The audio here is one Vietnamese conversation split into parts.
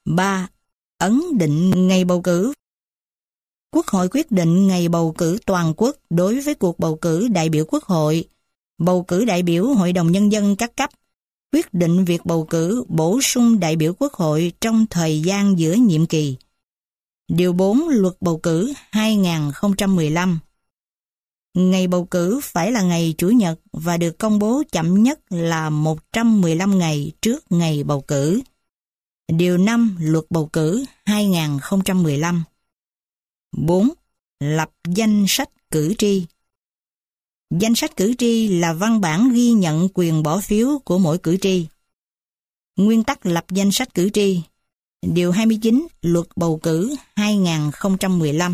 3. Ấn định ngày bầu cử. Quốc hội quyết định ngày bầu cử toàn quốc đối với cuộc bầu cử đại biểu Quốc hội, bầu cử đại biểu Hội đồng Nhân dân các cấp, quyết định việc bầu cử bổ sung đại biểu Quốc hội trong thời gian giữa nhiệm kỳ. Điều 4 Luật bầu cử 2015. Ngày bầu cử phải là ngày Chủ nhật và được công bố chậm nhất là 115 ngày trước ngày bầu cử. Điều 5 Luật bầu cử 2015. 4. Lập danh sách cử tri. Danh sách cử tri là văn bản ghi nhận quyền bỏ phiếu của mỗi cử tri. Nguyên tắc lập danh sách cử tri. Điều 29 Luật bầu cử 2015.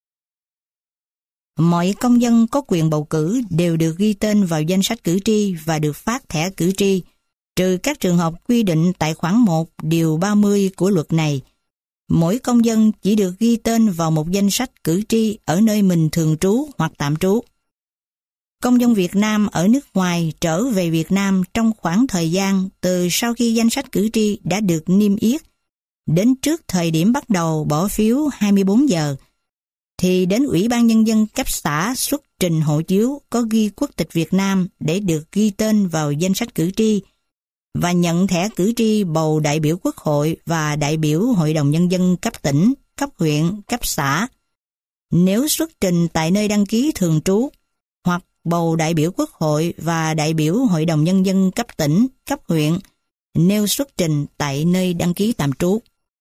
Mọi công dân có quyền bầu cử đều được ghi tên vào danh sách cử tri và được phát thẻ cử tri, trừ các trường hợp quy định tại khoản 1 điều 30 của luật này. Mỗi công dân chỉ được ghi tên vào một danh sách cử tri ở nơi mình thường trú hoặc tạm trú. Công dân Việt Nam ở nước ngoài trở về Việt Nam trong khoảng thời gian từ sau khi danh sách cử tri đã được niêm yết đến trước thời điểm bắt đầu bỏ phiếu 24 giờ, thì đến Ủy ban Nhân dân cấp xã xuất trình hộ chiếu có ghi quốc tịch Việt Nam để được ghi tên vào danh sách cử tri và nhận thẻ cử tri bầu đại biểu Quốc hội và đại biểu Hội đồng Nhân dân cấp tỉnh, cấp huyện, cấp xã. Nếu xuất trình tại nơi đăng ký thường trú hoặc bầu đại biểu Quốc hội và đại biểu Hội đồng Nhân dân cấp tỉnh, cấp huyện, nếu xuất trình tại nơi đăng ký tạm trú.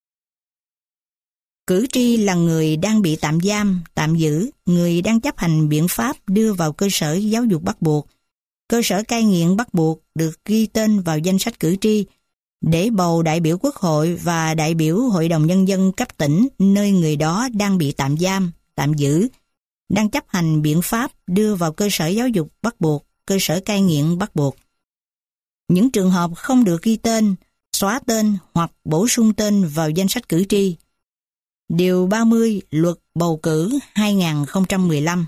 Cử tri là người đang bị tạm giam, tạm giữ, người đang chấp hành biện pháp đưa vào cơ sở giáo dục bắt buộc, cơ sở cai nghiện bắt buộc được ghi tên vào danh sách cử tri để bầu đại biểu Quốc hội và đại biểu Hội đồng Nhân dân cấp tỉnh nơi người đó đang bị tạm giam, tạm giữ, đang chấp hành biện pháp đưa vào cơ sở giáo dục bắt buộc, cơ sở cai nghiện bắt buộc. Những trường hợp không được ghi tên, xóa tên hoặc bổ sung tên vào danh sách cử tri. Điều 30 Luật bầu cử 2015.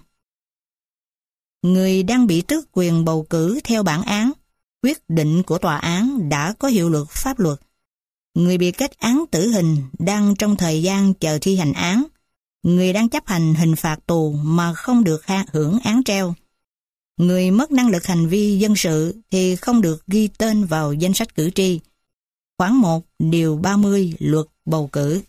Người đang bị tước quyền bầu cử theo bản án, quyết định của tòa án đã có hiệu lực pháp luật. Người bị kết án tử hình đang trong thời gian chờ thi hành án. Người đang chấp hành hình phạt tù mà không được hưởng án treo. Người mất năng lực hành vi dân sự thì không được ghi tên vào danh sách cử tri. Khoản 1 điều 30 Luật bầu cử.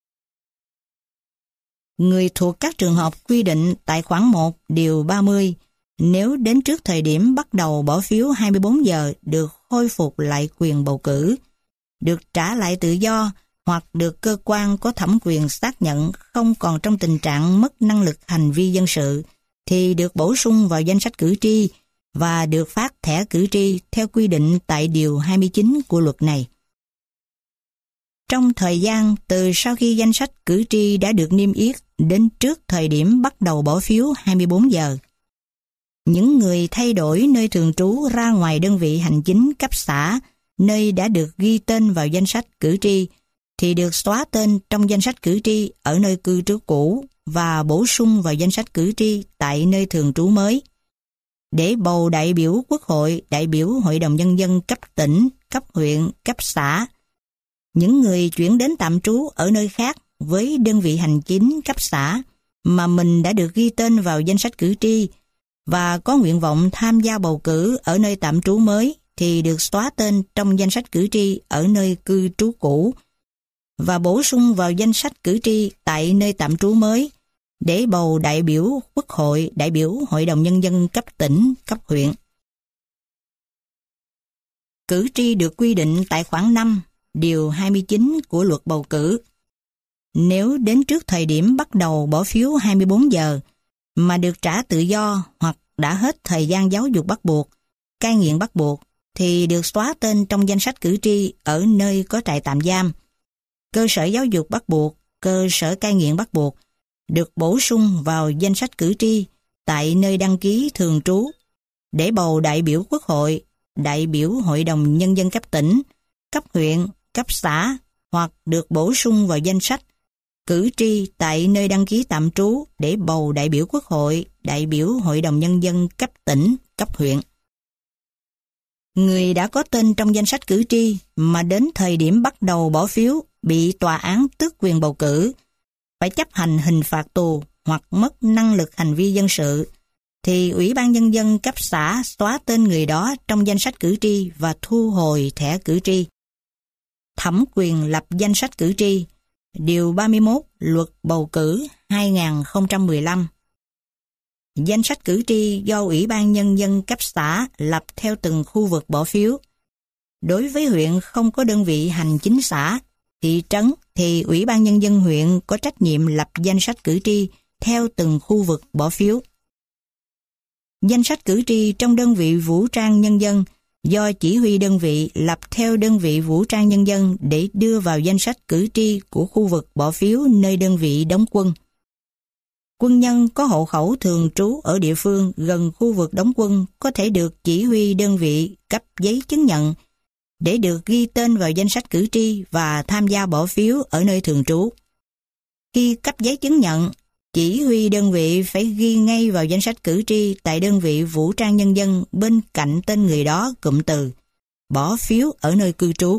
Người thuộc các trường hợp quy định tại khoản 1 điều 30 nếu đến trước thời điểm bắt đầu bỏ phiếu 24 giờ được khôi phục lại quyền bầu cử, được trả lại tự do hoặc được cơ quan có thẩm quyền xác nhận không còn trong tình trạng mất năng lực hành vi dân sự thì được bổ sung vào danh sách cử tri và được phát thẻ cử tri theo quy định tại điều 29 của luật này. Trong thời gian từ sau khi danh sách cử tri đã được niêm yết đến trước thời điểm bắt đầu bỏ phiếu 24 giờ, những người thay đổi nơi thường trú ra ngoài đơn vị hành chính cấp xã nơi đã được ghi tên vào danh sách cử tri thì được xóa tên trong danh sách cử tri ở nơi cư trú cũ và bổ sung vào danh sách cử tri tại nơi thường trú mới. Để bầu đại biểu Quốc hội, đại biểu Hội đồng Nhân dân cấp tỉnh, cấp huyện, cấp xã, những người chuyển đến tạm trú ở nơi khác với đơn vị hành chính cấp xã mà mình đã được ghi tên vào danh sách cử tri và có nguyện vọng tham gia bầu cử ở nơi tạm trú mới thì được xóa tên trong danh sách cử tri ở nơi cư trú cũ và bổ sung vào danh sách cử tri tại nơi tạm trú mới để bầu đại biểu Quốc hội, đại biểu Hội đồng Nhân dân cấp tỉnh, cấp huyện. Cử tri được quy định tại khoản 5, điều 29 của luật bầu cử. Nếu đến trước thời điểm bắt đầu bỏ phiếu 24 giờ mà được trả tự do hoặc đã hết thời gian giáo dục bắt buộc, cai nghiện bắt buộc thì được xóa tên trong danh sách cử tri ở nơi có trại tạm giam, cơ sở giáo dục bắt buộc, cơ sở cai nghiện bắt buộc, được bổ sung vào danh sách cử tri tại nơi đăng ký thường trú để bầu đại biểu Quốc hội, đại biểu Hội đồng Nhân dân cấp tỉnh, cấp huyện, cấp xã hoặc được bổ sung vào danh sách cử tri tại nơi đăng ký tạm trú để bầu đại biểu Quốc hội, đại biểu Hội đồng Nhân dân cấp tỉnh, cấp huyện. Người đã có tên trong danh sách cử tri mà đến thời điểm bắt đầu bỏ phiếu bị tòa án tước quyền bầu cử, phải chấp hành hình phạt tù hoặc mất năng lực hành vi dân sự, thì Ủy ban Nhân dân cấp xã xóa tên người đó trong danh sách cử tri và thu hồi thẻ cử tri. Thẩm quyền lập danh sách cử tri, Điều 31 Luật Bầu cử 2015. Danh sách cử tri do Ủy ban Nhân dân cấp xã lập theo từng khu vực bỏ phiếu. Đối với huyện không có đơn vị hành chính xã, thị trấn, thì Ủy ban Nhân dân huyện có trách nhiệm lập danh sách cử tri theo từng khu vực bỏ phiếu. Danh sách cử tri trong đơn vị vũ trang nhân dân do chỉ huy đơn vị lập theo đơn vị vũ trang nhân dân để đưa vào danh sách cử tri của khu vực bỏ phiếu nơi đơn vị đóng quân. Quân nhân có hộ khẩu thường trú ở địa phương gần khu vực đóng quân có thể được chỉ huy đơn vị cấp giấy chứng nhận để được ghi tên vào danh sách cử tri và tham gia bỏ phiếu ở nơi thường trú. Khi cấp giấy chứng nhận, chỉ huy đơn vị phải ghi ngay vào danh sách cử tri tại đơn vị vũ trang nhân dân bên cạnh tên người đó cụm từ bỏ phiếu ở nơi cư trú.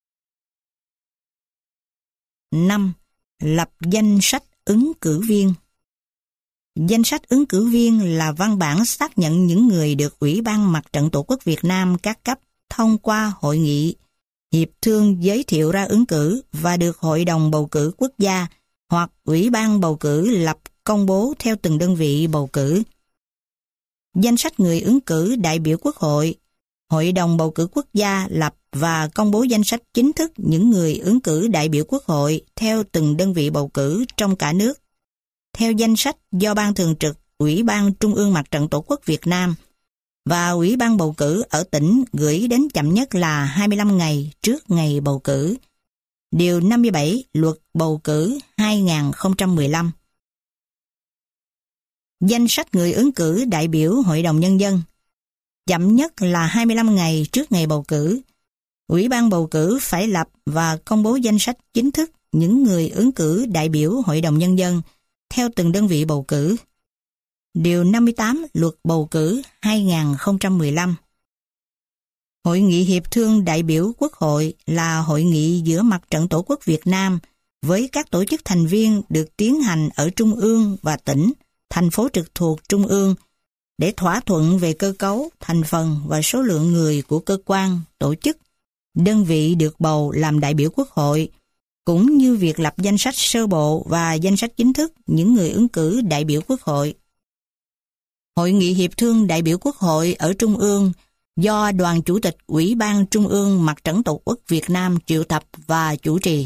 5. Lập danh sách ứng cử viên. Danh sách ứng cử viên là văn bản xác nhận những người được Ủy ban Mặt trận Tổ quốc Việt Nam các cấp thông qua hội nghị, hiệp thương giới thiệu ra ứng cử và được Hội đồng bầu cử quốc gia hoặc Ủy ban bầu cử lập công bố theo từng đơn vị bầu cử. Danh sách người ứng cử đại biểu Quốc hội, Hội đồng bầu cử quốc gia lập và công bố danh sách chính thức những người ứng cử đại biểu Quốc hội theo từng đơn vị bầu cử trong cả nước, theo danh sách do Ban Thường trực Ủy ban Trung ương Mặt trận Tổ quốc Việt Nam và Ủy ban bầu cử ở tỉnh gửi đến chậm nhất là 25 ngày trước ngày bầu cử. Điều 57 Luật Bầu cử 2015. Danh sách người ứng cử đại biểu Hội đồng Nhân dân. Chậm nhất là 25 ngày trước ngày bầu cử. Ủy ban bầu cử phải lập và công bố danh sách chính thức những người ứng cử đại biểu Hội đồng Nhân dân theo từng đơn vị bầu cử. Điều 58 Luật Bầu cử 2015. Hội nghị hiệp thương đại biểu Quốc hội là hội nghị giữa Mặt trận Tổ quốc Việt Nam với các tổ chức thành viên được tiến hành ở Trung ương và tỉnh, thành phố trực thuộc Trung ương để thỏa thuận về cơ cấu, thành phần và số lượng người của cơ quan, tổ chức, đơn vị được bầu làm đại biểu Quốc hội, cũng như việc lập danh sách sơ bộ và danh sách chính thức những người ứng cử đại biểu Quốc hội. Hội nghị hiệp thương đại biểu Quốc hội ở Trung ương do Đoàn Chủ tịch Ủy ban Trung ương Mặt trận Tổ quốc Việt Nam triệu tập và chủ trì.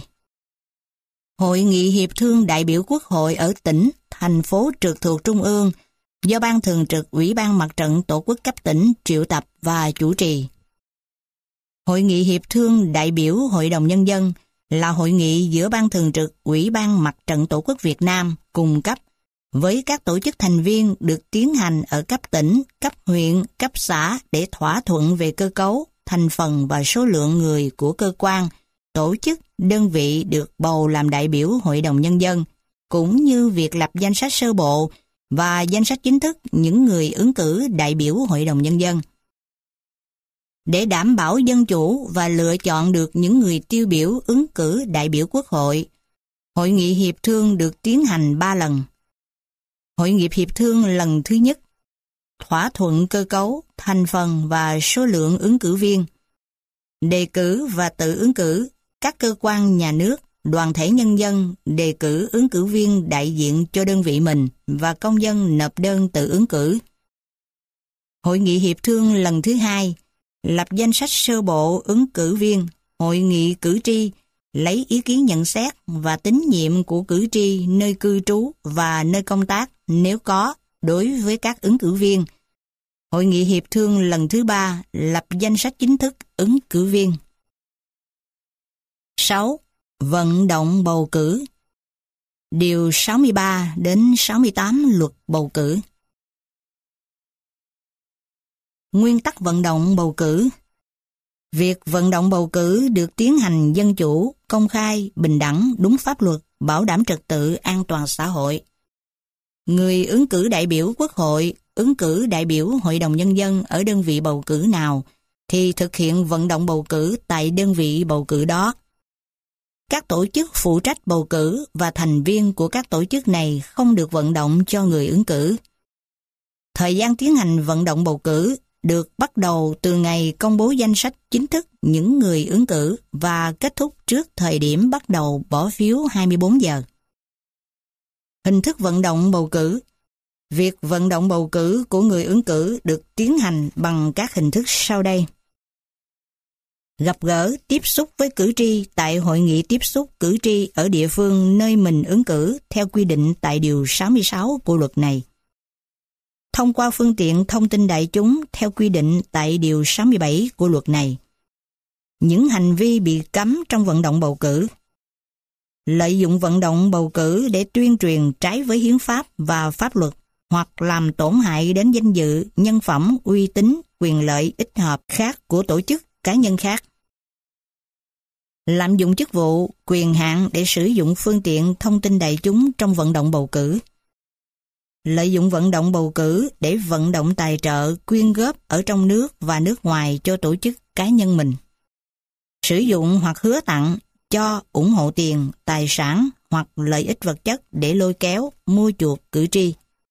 Hội nghị hiệp thương đại biểu Quốc hội ở tỉnh, thành phố trực thuộc Trung ương do Ban Thường trực Ủy ban Mặt trận Tổ quốc cấp tỉnh triệu tập và chủ trì. Hội nghị hiệp thương đại biểu Hội đồng Nhân dân là hội nghị giữa Ban Thường trực Ủy ban Mặt trận Tổ quốc Việt Nam cùng cấp với các tổ chức thành viên được tiến hành ở cấp tỉnh, cấp huyện, cấp xã để thỏa thuận về cơ cấu, thành phần và số lượng người của cơ quan, tổ chức, đơn vị được bầu làm đại biểu Hội đồng Nhân dân, cũng như việc lập danh sách sơ bộ và danh sách chính thức những người ứng cử đại biểu Hội đồng Nhân dân. Để đảm bảo dân chủ và lựa chọn được những người tiêu biểu ứng cử đại biểu Quốc hội, Hội nghị hiệp thương được tiến hành 3 lần. Hội nghị hiệp thương lần thứ nhất, thỏa thuận cơ cấu, thành phần và số lượng ứng cử viên, đề cử và tự ứng cử, các cơ quan nhà nước, đoàn thể nhân dân đề cử ứng cử viên đại diện cho đơn vị mình và công dân nộp đơn tự ứng cử. Hội nghị hiệp thương lần thứ hai, lập danh sách sơ bộ ứng cử viên, hội nghị cử tri, lấy ý kiến nhận xét và tín nhiệm của cử tri nơi cư trú và nơi công tác nếu có đối với các ứng cử viên. Hội nghị hiệp thương lần thứ ba, lập danh sách chính thức ứng cử viên. 6. Vận động bầu cử. Điều 63 đến 68 Luật Bầu cử. Nguyên tắc vận động bầu cử. Việc vận động bầu cử được tiến hành dân chủ, công khai, bình đẳng, đúng pháp luật, bảo đảm trật tự an toàn xã hội. Người ứng cử đại biểu Quốc hội, ứng cử đại biểu Hội đồng Nhân dân ở đơn vị bầu cử nào thì thực hiện vận động bầu cử tại đơn vị bầu cử đó. Các tổ chức phụ trách bầu cử và thành viên của các tổ chức này không được vận động cho người ứng cử. Thời gian tiến hành vận động bầu cử được bắt đầu từ ngày công bố danh sách chính thức những người ứng cử và kết thúc trước thời điểm bắt đầu bỏ phiếu 24 giờ. Hình thức vận động bầu cử. Việc vận động bầu cử của người ứng cử được tiến hành bằng các hình thức sau đây. Gặp gỡ, tiếp xúc với cử tri tại hội nghị tiếp xúc cử tri ở địa phương nơi mình ứng cử theo quy định tại Điều 66 của luật này. Thông qua phương tiện thông tin đại chúng theo quy định tại Điều 67 của luật này. Những hành vi bị cấm trong vận động bầu cử. Lợi dụng vận động bầu cử để tuyên truyền trái với hiến pháp và pháp luật hoặc làm tổn hại đến danh dự, nhân phẩm, uy tín, quyền lợi ích hợp khác của tổ chức, cá nhân khác. Lạm dụng chức vụ, quyền hạn để sử dụng phương tiện thông tin đại chúng trong vận động bầu cử. Lợi dụng vận động bầu cử để vận động tài trợ, quyên góp ở trong nước và nước ngoài cho tổ chức, cá nhân mình. Sử dụng hoặc hứa tặng, cho, ủng hộ tiền, tài sản hoặc lợi ích vật chất để lôi kéo, mua chuộc cử tri.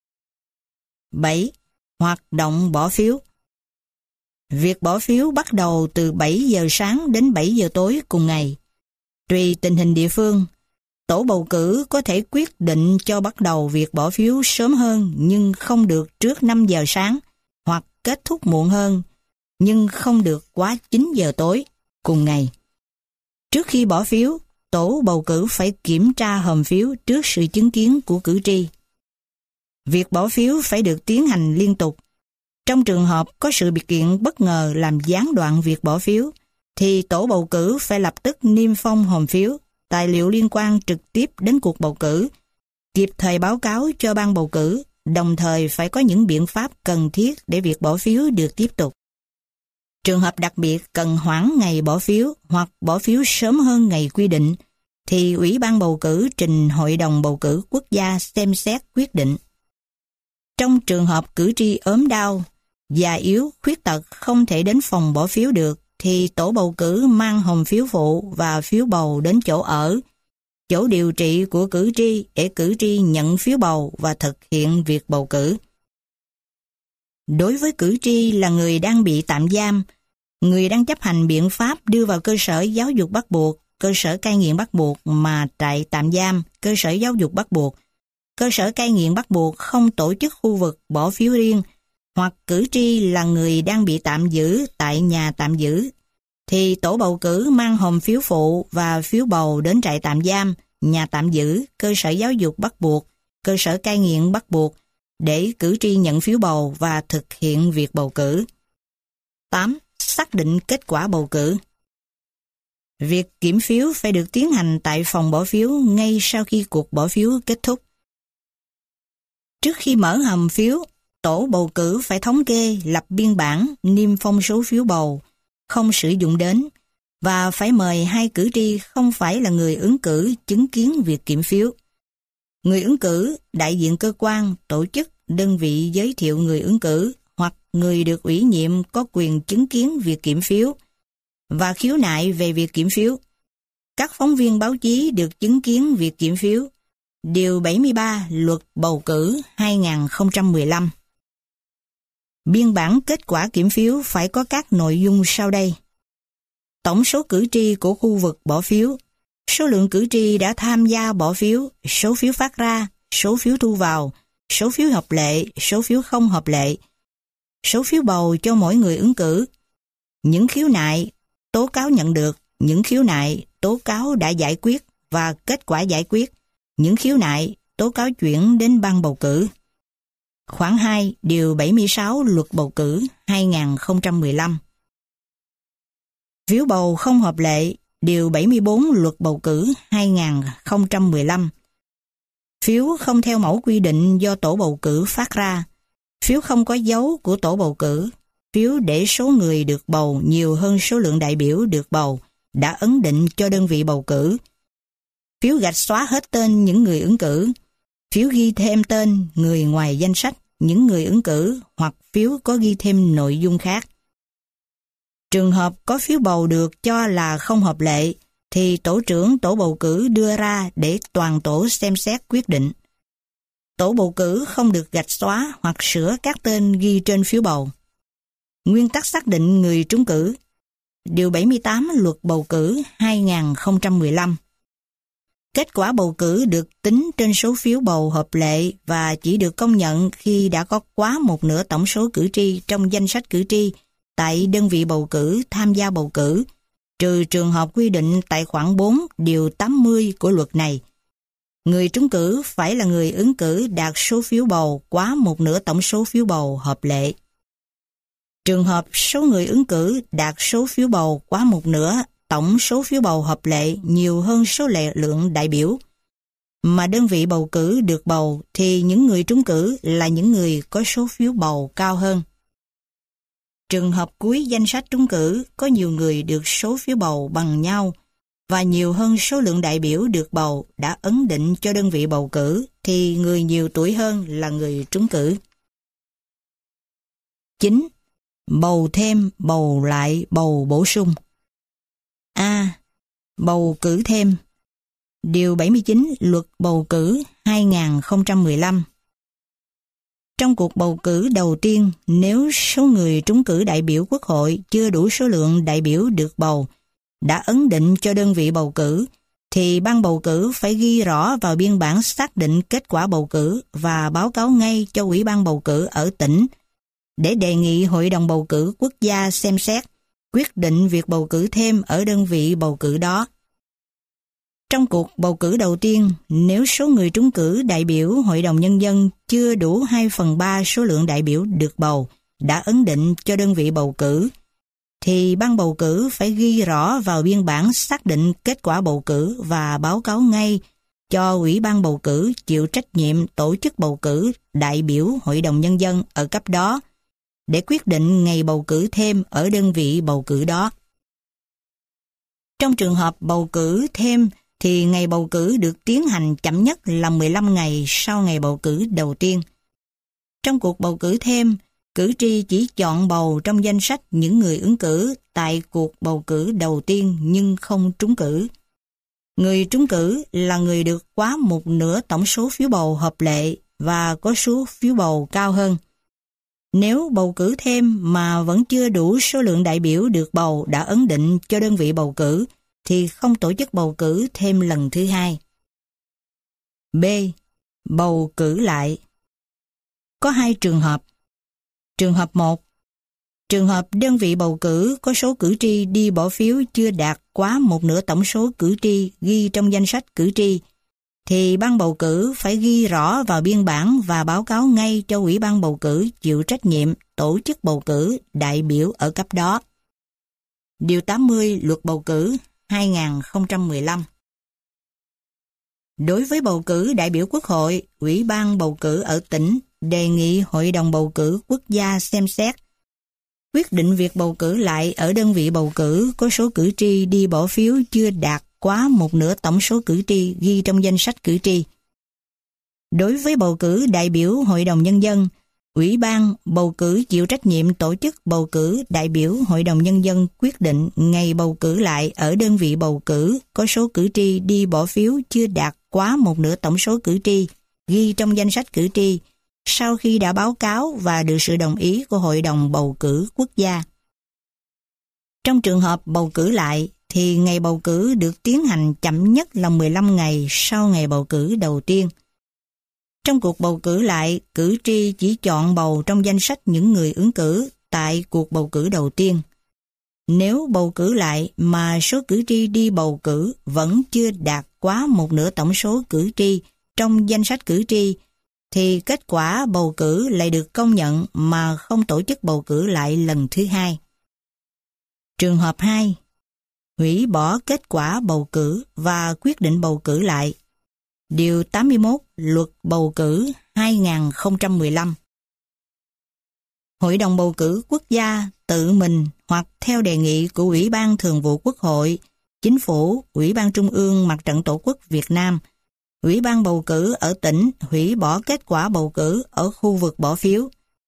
7. Hoạt động bỏ phiếu. Việc bỏ phiếu bắt đầu từ 7 giờ sáng đến 7 giờ tối cùng ngày. Tùy tình hình địa phương, tổ bầu cử có thể quyết định cho bắt đầu việc bỏ phiếu sớm hơn nhưng không được trước 5 giờ sáng hoặc kết thúc muộn hơn nhưng không được quá 9 giờ tối cùng ngày. Trước khi bỏ phiếu, tổ bầu cử phải kiểm tra hòm phiếu trước sự chứng kiến của cử tri. Việc bỏ phiếu phải được tiến hành liên tục. Trong trường hợp có sự biệt kiện bất ngờ làm gián đoạn việc bỏ phiếu, thì tổ bầu cử phải lập tức niêm phong hòm phiếu, tài liệu liên quan trực tiếp đến cuộc bầu cử, kịp thời báo cáo cho ban bầu cử, đồng thời phải có những biện pháp cần thiết để việc bỏ phiếu được tiếp tục. Trường hợp đặc biệt cần hoãn ngày bỏ phiếu hoặc bỏ phiếu sớm hơn ngày quy định, thì Ủy ban bầu cử trình Hội đồng bầu cử quốc gia xem xét quyết định. Trong trường hợp cử tri ốm đau, già yếu, khuyết tật không thể đến phòng bỏ phiếu được, thì tổ bầu cử mang hòm phiếu phụ và phiếu bầu đến chỗ ở, chỗ điều trị của cử tri để cử tri nhận phiếu bầu và thực hiện việc bầu cử. Đối với cử tri là người đang bị tạm giam, người đang chấp hành biện pháp đưa vào cơ sở giáo dục bắt buộc, cơ sở cai nghiện bắt buộc mà trại tạm giam, cơ sở giáo dục bắt buộc, cơ sở cai nghiện bắt buộc không tổ chức khu vực bỏ phiếu riêng, hoặc cử tri là người đang bị tạm giữ tại nhà tạm giữ, thì tổ bầu cử mang hòm phiếu phụ và phiếu bầu đến trại tạm giam, nhà tạm giữ, cơ sở giáo dục bắt buộc, cơ sở cai nghiện bắt buộc, để cử tri nhận phiếu bầu và thực hiện việc bầu cử. 8. Xác định kết quả bầu cử. Việc kiểm phiếu phải được tiến hành tại phòng bỏ phiếu ngay sau khi cuộc bỏ phiếu kết thúc. Trước khi mở hòm phiếu, tổ bầu cử phải thống kê, lập biên bản, niêm phong số phiếu bầu không sử dụng đến và phải mời 2 cử tri không phải là người ứng cử chứng kiến việc kiểm phiếu. Người ứng cử, đại diện cơ quan, tổ chức, đơn vị giới thiệu người ứng cử hoặc người được ủy nhiệm có quyền chứng kiến việc kiểm phiếu và khiếu nại về việc kiểm phiếu. Các phóng viên báo chí được chứng kiến việc kiểm phiếu. Điều 73 Luật Bầu cử 2015. Biên bản kết quả kiểm phiếu phải có các nội dung sau đây. Tổng số cử tri của khu vực bỏ phiếu, số lượng cử tri đã tham gia bỏ phiếu, số phiếu phát ra, số phiếu thu vào, số phiếu hợp lệ, số phiếu không hợp lệ, số phiếu bầu cho mỗi người ứng cử, những khiếu nại, tố cáo nhận được, những khiếu nại, tố cáo đã giải quyết và kết quả giải quyết, những khiếu nại, tố cáo chuyển đến ban bầu cử. Khoản 2, Điều 76 Luật Bầu cử 2015. Phiếu bầu không hợp lệ, Điều 74 Luật Bầu cử 2015. Phiếu không theo mẫu quy định do tổ bầu cử phát ra, phiếu không có dấu của tổ bầu cử, phiếu để số người được bầu nhiều hơn số lượng đại biểu được bầu đã ấn định cho đơn vị bầu cử, phiếu gạch xóa hết tên những người ứng cử, phiếu ghi thêm tên người ngoài danh sách những người ứng cử hoặc phiếu có ghi thêm nội dung khác. Trường hợp có phiếu bầu được cho là không hợp lệ thì tổ trưởng tổ bầu cử đưa ra để toàn tổ xem xét quyết định. Tổ bầu cử không được gạch xóa hoặc sửa các tên ghi trên phiếu bầu. Nguyên tắc xác định người trúng cử. Điều 78 Luật Bầu cử 2015. Kết quả bầu cử được tính trên số phiếu bầu hợp lệ và chỉ được công nhận khi đã có quá một nửa tổng số cử tri trong danh sách cử tri tại đơn vị bầu cử tham gia bầu cử, trừ trường hợp quy định tại khoản 4 điều 80 của luật này. Người trúng cử phải là người ứng cử đạt số phiếu bầu quá một nửa tổng số phiếu bầu hợp lệ. Trường hợp số người ứng cử đạt số phiếu bầu quá một nửa tổng số phiếu bầu hợp lệ nhiều hơn số lượng đại biểu mà đơn vị bầu cử được bầu, thì những người trúng cử là những người có số phiếu bầu cao hơn. Trường hợp cuối danh sách trúng cử có nhiều người được số phiếu bầu bằng nhau và nhiều hơn số lượng đại biểu được bầu đã ấn định cho đơn vị bầu cử, thì người nhiều tuổi hơn là người trúng cử. 9. Bầu thêm, bầu lại, bầu bổ sung. A. Bầu cử thêm. Điều 79 Luật Bầu cử 2015. Trong cuộc bầu cử đầu tiên, nếu số người trúng cử đại biểu Quốc hội chưa đủ số lượng đại biểu được bầu đã ấn định cho đơn vị bầu cử, thì ban bầu cử phải ghi rõ vào biên bản xác định kết quả bầu cử và báo cáo ngay cho Ủy ban bầu cử ở tỉnh để đề nghị Hội đồng bầu cử quốc gia xem xét, quyết định việc bầu cử thêm ở đơn vị bầu cử đó. Trong cuộc bầu cử đầu tiên, nếu số người trúng cử đại biểu Hội đồng Nhân dân chưa đủ 2/3 số lượng đại biểu được bầu đã ấn định cho đơn vị bầu cử, thì ban bầu cử phải ghi rõ vào biên bản xác định kết quả bầu cử và báo cáo ngay cho Ủy ban bầu cử chịu trách nhiệm tổ chức bầu cử đại biểu Hội đồng Nhân dân ở cấp đó để quyết định ngày bầu cử thêm ở đơn vị bầu cử đó. Trong trường hợp bầu cử thêm thì ngày bầu cử được tiến hành chậm nhất là 15 ngày sau ngày bầu cử đầu tiên. Trong cuộc bầu cử thêm, cử tri chỉ chọn bầu trong danh sách những người ứng cử tại cuộc bầu cử đầu tiên nhưng không trúng cử. Người trúng cử là người được quá một nửa tổng số phiếu bầu hợp lệ và có số phiếu bầu cao hơn. Nếu bầu cử thêm mà vẫn chưa đủ số lượng đại biểu được bầu đã ấn định cho đơn vị bầu cử, thì không tổ chức bầu cử thêm lần thứ hai. B. Bầu cử lại. Có hai trường hợp. Trường hợp 1. Trường hợp đơn vị bầu cử có số cử tri đi bỏ phiếu chưa đạt quá một nửa tổng số cử tri ghi trong danh sách cử tri, thì ban bầu cử phải ghi rõ vào biên bản và báo cáo ngay cho Ủy ban bầu cử chịu trách nhiệm tổ chức bầu cử đại biểu ở cấp đó. Điều 80 Luật Bầu cử 2015. Đối với bầu cử đại biểu Quốc hội, Ủy ban bầu cử ở tỉnh đề nghị Hội đồng bầu cử quốc gia xem xét, quyết định việc bầu cử lại ở đơn vị bầu cử có số cử tri đi bỏ phiếu chưa đạt quá một nửa tổng số cử tri ghi trong danh sách cử tri. Đối với bầu cử đại biểu Hội đồng Nhân dân, Ủy ban bầu cử chịu trách nhiệm tổ chức bầu cử đại biểu Hội đồng Nhân dân quyết định ngày bầu cử lại ở đơn vị bầu cử có số cử tri đi bỏ phiếu chưa đạt quá một nửa tổng số cử tri ghi trong danh sách cử tri, sau khi đã báo cáo và được sự đồng ý của Hội đồng bầu cử quốc gia. Trong trường hợp bầu cử lại, thì ngày bầu cử được tiến hành chậm nhất là 15 ngày sau ngày bầu cử đầu tiên. Trong cuộc bầu cử lại, cử tri chỉ chọn bầu trong danh sách những người ứng cử tại cuộc bầu cử đầu tiên. Nếu bầu cử lại mà số cử tri đi bầu cử vẫn chưa đạt quá một nửa tổng số cử tri trong danh sách cử tri, thì kết quả bầu cử lại được công nhận mà không tổ chức bầu cử lại lần thứ hai. Trường hợp 2. Hủy bỏ kết quả bầu cử và quyết định bầu cử lại. Điều 81 Luật Bầu cử 2015. Hội đồng bầu cử quốc gia tự mình hoặc theo đề nghị của Ủy ban Thường vụ Quốc hội, Chính phủ, Ủy ban Trung ương Mặt trận Tổ quốc Việt Nam, Ủy ban bầu cử ở tỉnh hủy bỏ kết quả bầu cử ở khu vực bỏ phiếu.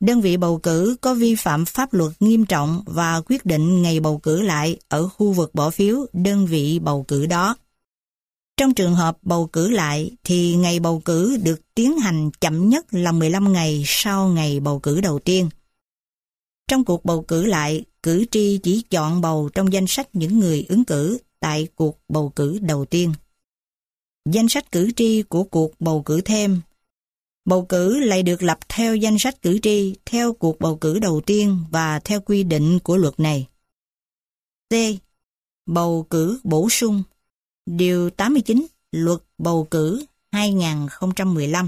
đơn vị bầu cử có vi phạm pháp luật nghiêm trọng và quyết định ngày bầu cử lại ở khu vực bỏ phiếu đơn vị bầu cử đó. Trong trường hợp bầu cử lại thì ngày bầu cử được tiến hành chậm nhất là 15 ngày sau ngày bầu cử đầu tiên. Trong cuộc bầu cử lại, cử tri chỉ chọn bầu trong danh sách những người ứng cử tại cuộc bầu cử đầu tiên. Danh sách cử tri của cuộc bầu cử thêm. Bầu cử lại được lập theo danh sách cử tri theo cuộc bầu cử đầu tiên và theo quy định của luật này. C. Bầu cử bổ sung. Điều 89 Luật bầu cử 2015.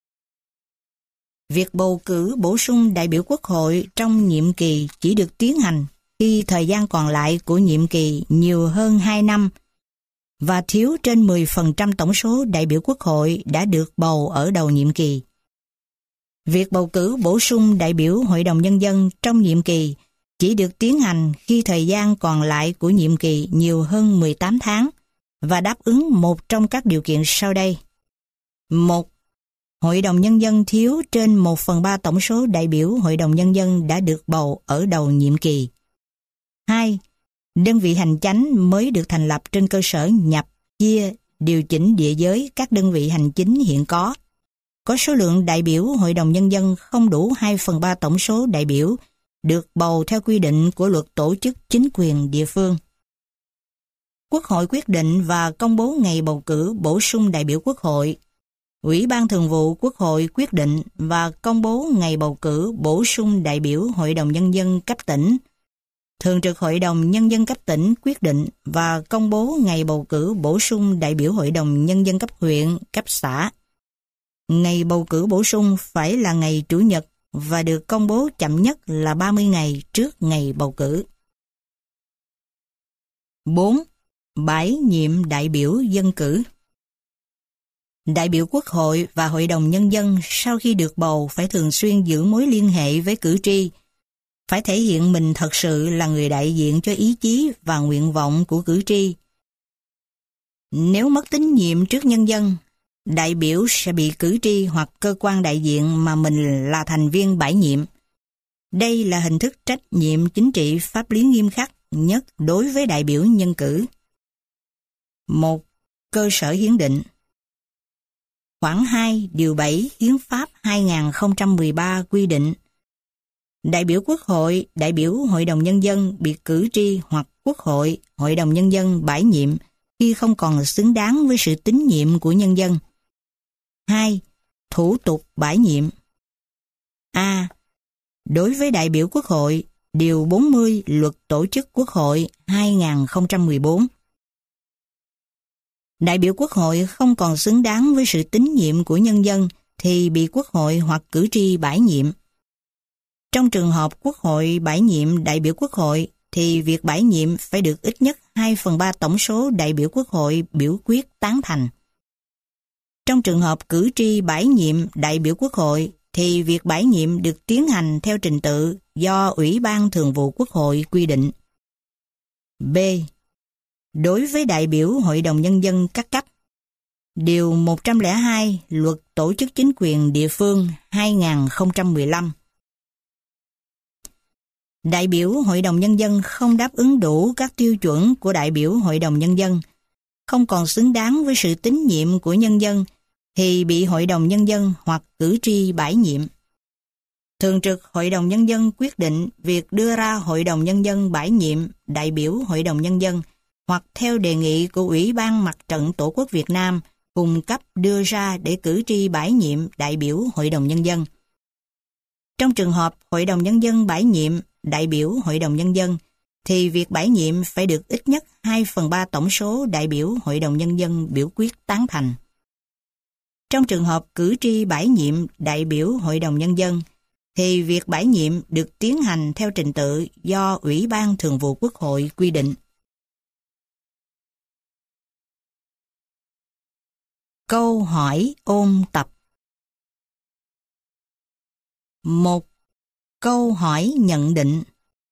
Việc bầu cử bổ sung đại biểu Quốc hội trong nhiệm kỳ chỉ được tiến hành khi thời gian còn lại của nhiệm kỳ nhiều hơn 2 năm và thiếu trên 10% tổng số đại biểu Quốc hội đã được bầu ở đầu nhiệm kỳ. Việc bầu cử bổ sung đại biểu Hội đồng Nhân dân trong nhiệm kỳ chỉ được tiến hành khi thời gian còn lại của nhiệm kỳ nhiều hơn 18 tháng và đáp ứng một trong các điều kiện sau đây. 1. Hội đồng Nhân dân thiếu trên 1/3 tổng số đại biểu Hội đồng Nhân dân đã được bầu ở đầu nhiệm kỳ. 2. Đơn vị hành chánh mới được thành lập trên cơ sở nhập, chia, điều chỉnh địa giới các đơn vị hành chính hiện có số lượng đại biểu Hội đồng Nhân dân không đủ 2/3 tổng số đại biểu được bầu theo quy định của luật tổ chức chính quyền địa phương. Quốc hội quyết định và công bố ngày bầu cử bổ sung đại biểu Quốc hội. Ủy ban Thường vụ Quốc hội quyết định và công bố ngày bầu cử bổ sung đại biểu Hội đồng Nhân dân cấp tỉnh. Thường trực Hội đồng Nhân dân cấp tỉnh quyết định và công bố ngày bầu cử bổ sung đại biểu Hội đồng Nhân dân cấp huyện, cấp xã. Ngày bầu cử bổ sung phải là ngày Chủ nhật và được công bố chậm nhất là 30 ngày trước ngày bầu cử. 4. Bãi nhiệm đại biểu dân cử. Đại biểu Quốc hội và Hội đồng Nhân dân sau khi được bầu phải thường xuyên giữ mối liên hệ với cử tri, phải thể hiện mình thật sự là người đại diện cho ý chí và nguyện vọng của cử tri. Nếu mất tín nhiệm trước nhân dân, đại biểu sẽ bị cử tri hoặc cơ quan đại diện mà mình là thành viên bãi nhiệm. Đây là hình thức trách nhiệm chính trị pháp lý nghiêm khắc nhất đối với đại biểu nhân cử. 1. Cơ sở hiến định. Khoản 2 điều 7 Hiến pháp 2013 quy định đại biểu Quốc hội, đại biểu Hội đồng Nhân dân bị cử tri hoặc Quốc hội, Hội đồng Nhân dân bãi nhiệm khi không còn xứng đáng với sự tín nhiệm của nhân dân. 2. Thủ tục bãi nhiệm. A. Đối với đại biểu Quốc hội, Điều 40 Luật Tổ chức Quốc hội 2014. Đại biểu Quốc hội không còn xứng đáng với sự tín nhiệm của nhân dân thì bị Quốc hội hoặc cử tri bãi nhiệm. Trong trường hợp Quốc hội bãi nhiệm đại biểu Quốc hội thì việc bãi nhiệm phải được ít nhất 2/3 tổng số đại biểu Quốc hội biểu quyết tán thành. Trong trường hợp cử tri bãi nhiệm đại biểu Quốc hội thì việc bãi nhiệm được tiến hành theo trình tự do Ủy ban Thường vụ Quốc hội quy định. B. Đối với đại biểu Hội đồng Nhân dân các cấp, Điều 102 Luật Tổ chức Chính quyền Địa phương 2015. Đại biểu Hội đồng Nhân dân không đáp ứng đủ các tiêu chuẩn của đại biểu Hội đồng Nhân dân, không còn xứng đáng với sự tín nhiệm của nhân dân, thì bị Hội đồng Nhân dân hoặc cử tri bãi nhiệm. Thường trực Hội đồng Nhân dân quyết định việc đưa ra Hội đồng Nhân dân bãi nhiệm đại biểu Hội đồng Nhân dân hoặc theo đề nghị của Ủy ban Mặt trận Tổ quốc Việt Nam cung cấp đưa ra để cử tri bãi nhiệm đại biểu Hội đồng Nhân dân. Trong trường hợp Hội đồng Nhân dân bãi nhiệm đại biểu Hội đồng Nhân dân, thì việc bãi nhiệm phải được ít nhất 2/3 tổng số đại biểu Hội đồng Nhân dân biểu quyết tán thành. Trong trường hợp cử tri bãi nhiệm đại biểu Hội đồng Nhân dân, thì việc bãi nhiệm được tiến hành theo trình tự do Ủy ban Thường vụ Quốc hội quy định. Câu hỏi ôn tập. 1. Câu hỏi nhận định.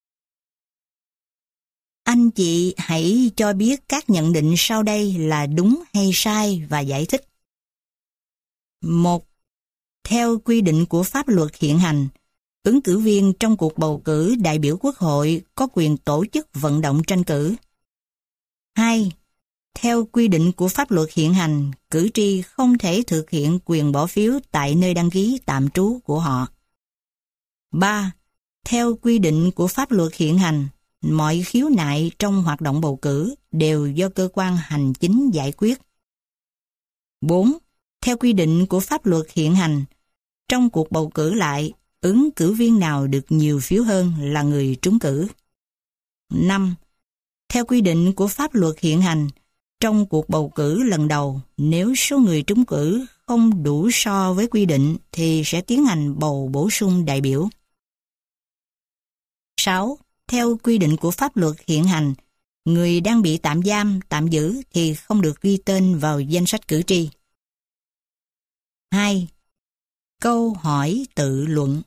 Anh chị hãy cho biết các nhận định sau đây là đúng hay sai và giải thích. 1. Theo quy định của pháp luật hiện hành, Ứng cử viên trong cuộc bầu cử đại biểu Quốc hội có quyền tổ chức vận động tranh cử. 2. Theo quy định của pháp luật hiện hành, cử tri không thể thực hiện quyền bỏ phiếu tại nơi đăng ký tạm trú của họ. 3. Theo quy định của pháp luật hiện hành, mọi khiếu nại trong hoạt động bầu cử đều do cơ quan hành chính giải quyết. 4. Theo quy định của pháp luật hiện hành, trong cuộc bầu cử lại, ứng cử viên nào được nhiều phiếu hơn là người trúng cử. 5. Theo quy định của pháp luật hiện hành, trong cuộc bầu cử lần đầu, nếu số người trúng cử không đủ so với quy định thì sẽ tiến hành bầu bổ sung đại biểu. 6. Theo quy định của pháp luật hiện hành, người đang bị tạm giam, tạm giữ thì không được ghi tên vào danh sách cử tri. 2. Câu hỏi tự luận.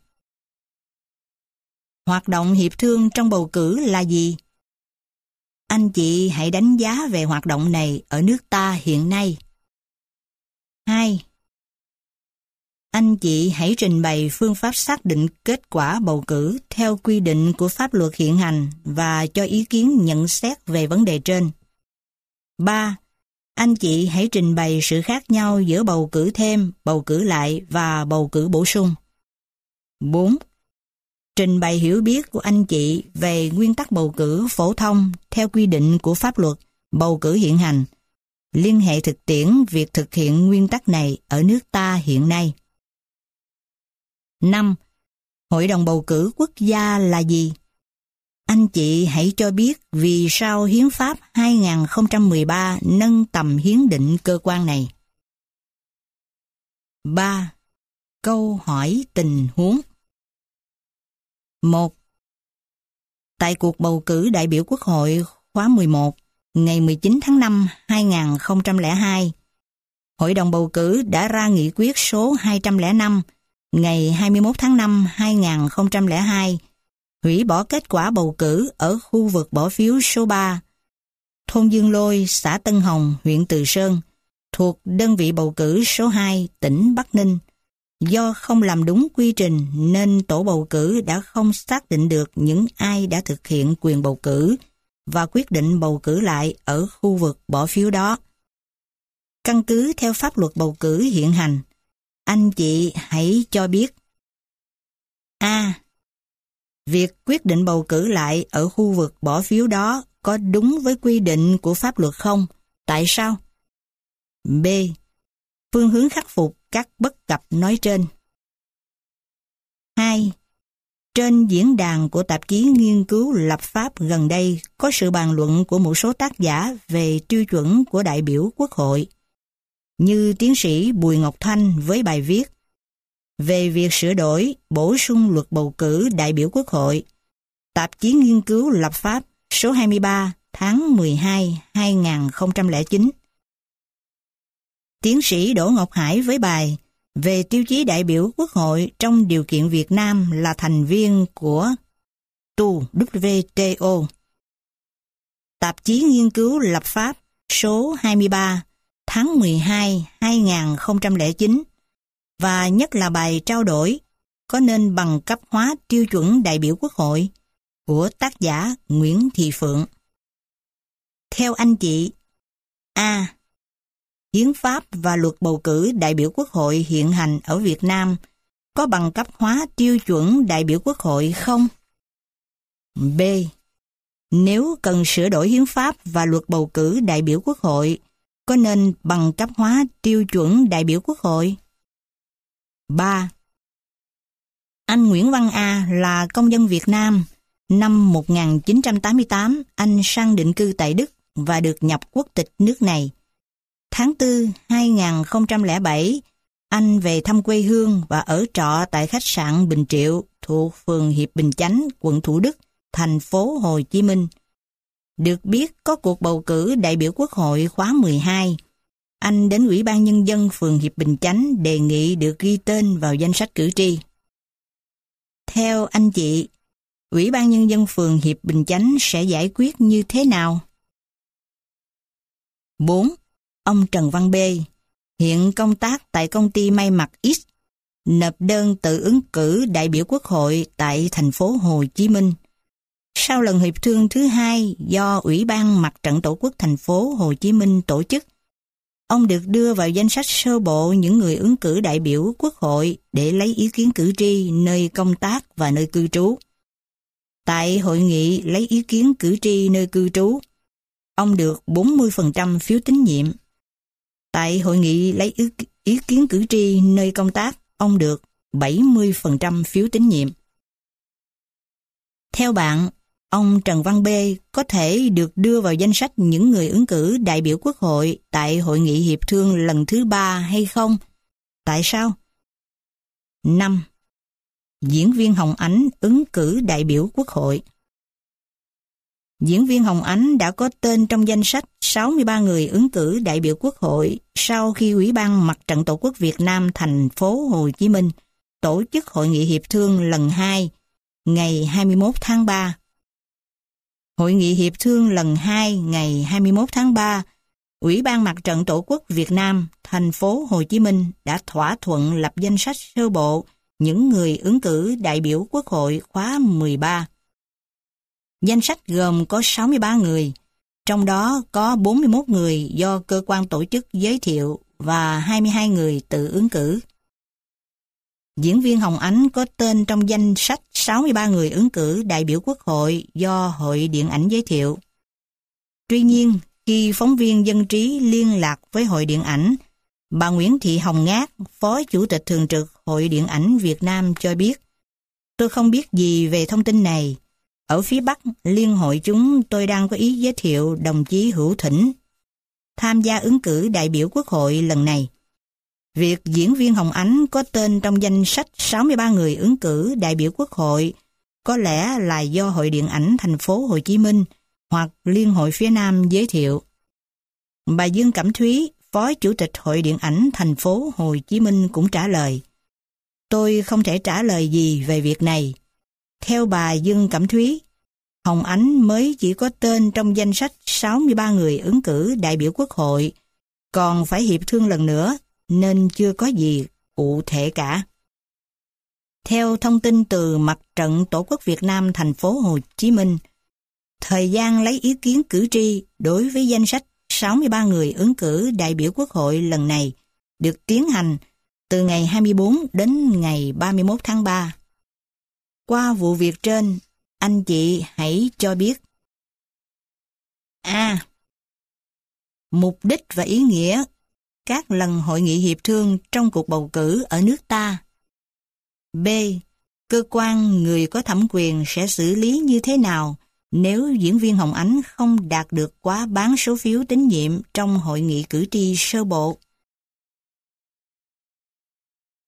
Hoạt động hiệp thương trong bầu cử là gì? Anh chị hãy đánh giá về hoạt động này ở nước ta hiện nay. 2. Anh chị hãy trình bày phương pháp xác định kết quả bầu cử theo quy định của pháp luật hiện hành và cho ý kiến nhận xét về vấn đề trên. 3. Anh chị hãy trình bày sự khác nhau giữa bầu cử thêm, bầu cử lại và bầu cử bổ sung. 4. Trình bày hiểu biết của anh chị về nguyên tắc bầu cử phổ thông theo quy định của pháp luật bầu cử hiện hành. Liên hệ thực tiễn việc thực hiện nguyên tắc này ở nước ta hiện nay. 5. Hội đồng bầu cử quốc gia là gì? Anh chị hãy cho biết vì sao Hiến pháp 2013 nâng tầm hiến định cơ quan này. 3. Câu hỏi tình huống. 1. Tại cuộc bầu cử đại biểu Quốc hội khóa 11, ngày 19 tháng 5 2002, Hội đồng bầu cử đã ra nghị quyết số 205 ngày 21 tháng 5 2002 hủy bỏ kết quả bầu cử ở khu vực bỏ phiếu số 3, thôn Dương Lôi, xã Tân Hồng, huyện Từ Sơn, thuộc đơn vị bầu cử số 2, tỉnh Bắc Ninh. Do không làm đúng quy trình nên tổ bầu cử đã không xác định được những ai đã thực hiện quyền bầu cử và quyết định bầu cử lại ở khu vực bỏ phiếu đó. Căn cứ theo pháp luật bầu cử hiện hành, anh chị hãy cho biết. A. Việc quyết định bầu cử lại ở khu vực bỏ phiếu đó có đúng với quy định của pháp luật không? Tại sao? B. Phương hướng khắc phục các bất cập nói trên. 2. Trên diễn đàn của tạp chí nghiên cứu lập pháp gần đây có sự bàn luận của một số tác giả về tiêu chuẩn của đại biểu Quốc hội, như tiến sĩ Bùi Ngọc Thanh với bài viết về việc sửa đổi, bổ sung luật bầu cử đại biểu Quốc hội, tạp chí nghiên cứu lập pháp số 23 tháng 12 2009. Tiến sĩ Đỗ Ngọc Hải với bài về tiêu chí đại biểu Quốc hội trong điều kiện Việt Nam là thành viên của WTO. Tạp chí nghiên cứu lập pháp số 23 tháng 12 2009 và nhất là bài trao đổi có nên bằng cấp hóa tiêu chuẩn đại biểu Quốc hội của tác giả Nguyễn Thị Phượng. Theo anh chị, A. Hiến pháp và luật bầu cử đại biểu Quốc hội hiện hành ở Việt Nam có bằng cấp hóa tiêu chuẩn đại biểu Quốc hội không? B. Nếu cần sửa đổi hiến pháp và luật bầu cử đại biểu Quốc hội, có nên bằng cấp hóa tiêu chuẩn đại biểu Quốc hội? 3. Anh Nguyễn Văn A là công dân Việt Nam. Năm 1988, anh sang định cư tại Đức và được nhập quốc tịch nước này. Tháng 4 2007, anh về thăm quê hương và ở trọ tại khách sạn Bình Triệu thuộc phường Hiệp Bình Chánh, quận Thủ Đức, thành phố Hồ Chí Minh. Được biết có cuộc bầu cử đại biểu Quốc hội khóa 12. Anh đến Ủy ban Nhân dân phường Hiệp Bình Chánh đề nghị được ghi tên vào danh sách cử tri. Theo anh chị, Ủy ban Nhân dân phường Hiệp Bình Chánh sẽ giải quyết như thế nào? 4. Ông Trần Văn B. hiện công tác tại công ty may mặc X. nộp đơn tự ứng cử đại biểu Quốc hội tại thành phố Hồ Chí Minh. Sau lần hiệp thương thứ hai do Ủy ban Mặt trận Tổ quốc thành phố Hồ Chí Minh tổ chức, ông được đưa vào danh sách sơ bộ những người ứng cử đại biểu Quốc hội để lấy ý kiến cử tri nơi công tác và nơi cư trú. Tại hội nghị lấy ý kiến cử tri nơi cư trú, ông được 40% phiếu tín nhiệm. Tại hội nghị lấy ý kiến cử tri nơi công tác, ông được 70% phiếu tín nhiệm. Theo bạn, ông Trần Văn B. có thể được đưa vào danh sách những người ứng cử đại biểu Quốc hội tại hội nghị hiệp thương lần thứ 3 hay không? Tại sao? 5. Diễn viên Hồng Ánh ứng cử đại biểu Quốc hội. Diễn viên Hồng Ánh đã có tên trong danh sách 63 người ứng cử đại biểu Quốc hội sau khi Ủy ban Mặt trận Tổ quốc Việt Nam thành phố Hồ Chí Minh tổ chức hội nghị hiệp thương lần 2 ngày 21 tháng 3. Hội nghị hiệp thương lần 2 ngày 21 tháng 3, Ủy ban Mặt trận Tổ quốc Việt Nam thành phố Hồ Chí Minh đã thỏa thuận lập danh sách sơ bộ những người ứng cử đại biểu Quốc hội khóa 13. Danh sách gồm có 63 người, trong đó có 41 người do cơ quan tổ chức giới thiệu và 22 người tự ứng cử. Diễn viên Hồng Ánh có tên trong danh sách 63 người ứng cử đại biểu Quốc hội do Hội Điện ảnh giới thiệu. Tuy nhiên, khi phóng viên Dân trí liên lạc với Hội Điện ảnh, bà Nguyễn Thị Hồng Ngát, Phó Chủ tịch Thường trực Hội Điện ảnh Việt Nam cho biết, tôi không biết gì về thông tin này. Ở phía Bắc, Liên hội chúng tôi đang có ý giới thiệu đồng chí Hữu Thỉnh tham gia ứng cử đại biểu Quốc hội lần này. Việc diễn viên Hồng Ánh có tên trong danh sách 63 người ứng cử đại biểu Quốc hội có lẽ là do Hội Điện ảnh thành phố Hồ Chí Minh hoặc Liên hội phía Nam giới thiệu. Bà Dương Cẩm Thúy, Phó Chủ tịch Hội Điện ảnh thành phố Hồ Chí Minh cũng trả lời, tôi không thể trả lời gì về việc này. Theo bà Dương Cẩm Thúy, Hồng Ánh mới chỉ có tên trong danh sách 63 người ứng cử đại biểu Quốc hội, còn phải hiệp thương lần nữa, nên chưa có gì cụ thể cả. Theo thông tin từ Mặt trận Tổ quốc Việt Nam thành phố Hồ Chí Minh, thời gian lấy ý kiến cử tri đối với danh sách 63 người ứng cử đại biểu Quốc hội lần này được tiến hành từ ngày 24 đến ngày 31 tháng 3. Qua vụ việc trên, anh chị hãy cho biết: A. Mục đích và ý nghĩa các lần hội nghị hiệp thương trong cuộc bầu cử ở nước ta. B. Cơ quan người có thẩm quyền sẽ xử lý như thế nào nếu diễn viên Hồng Ánh không đạt được quá bán số phiếu tín nhiệm trong hội nghị cử tri sơ bộ.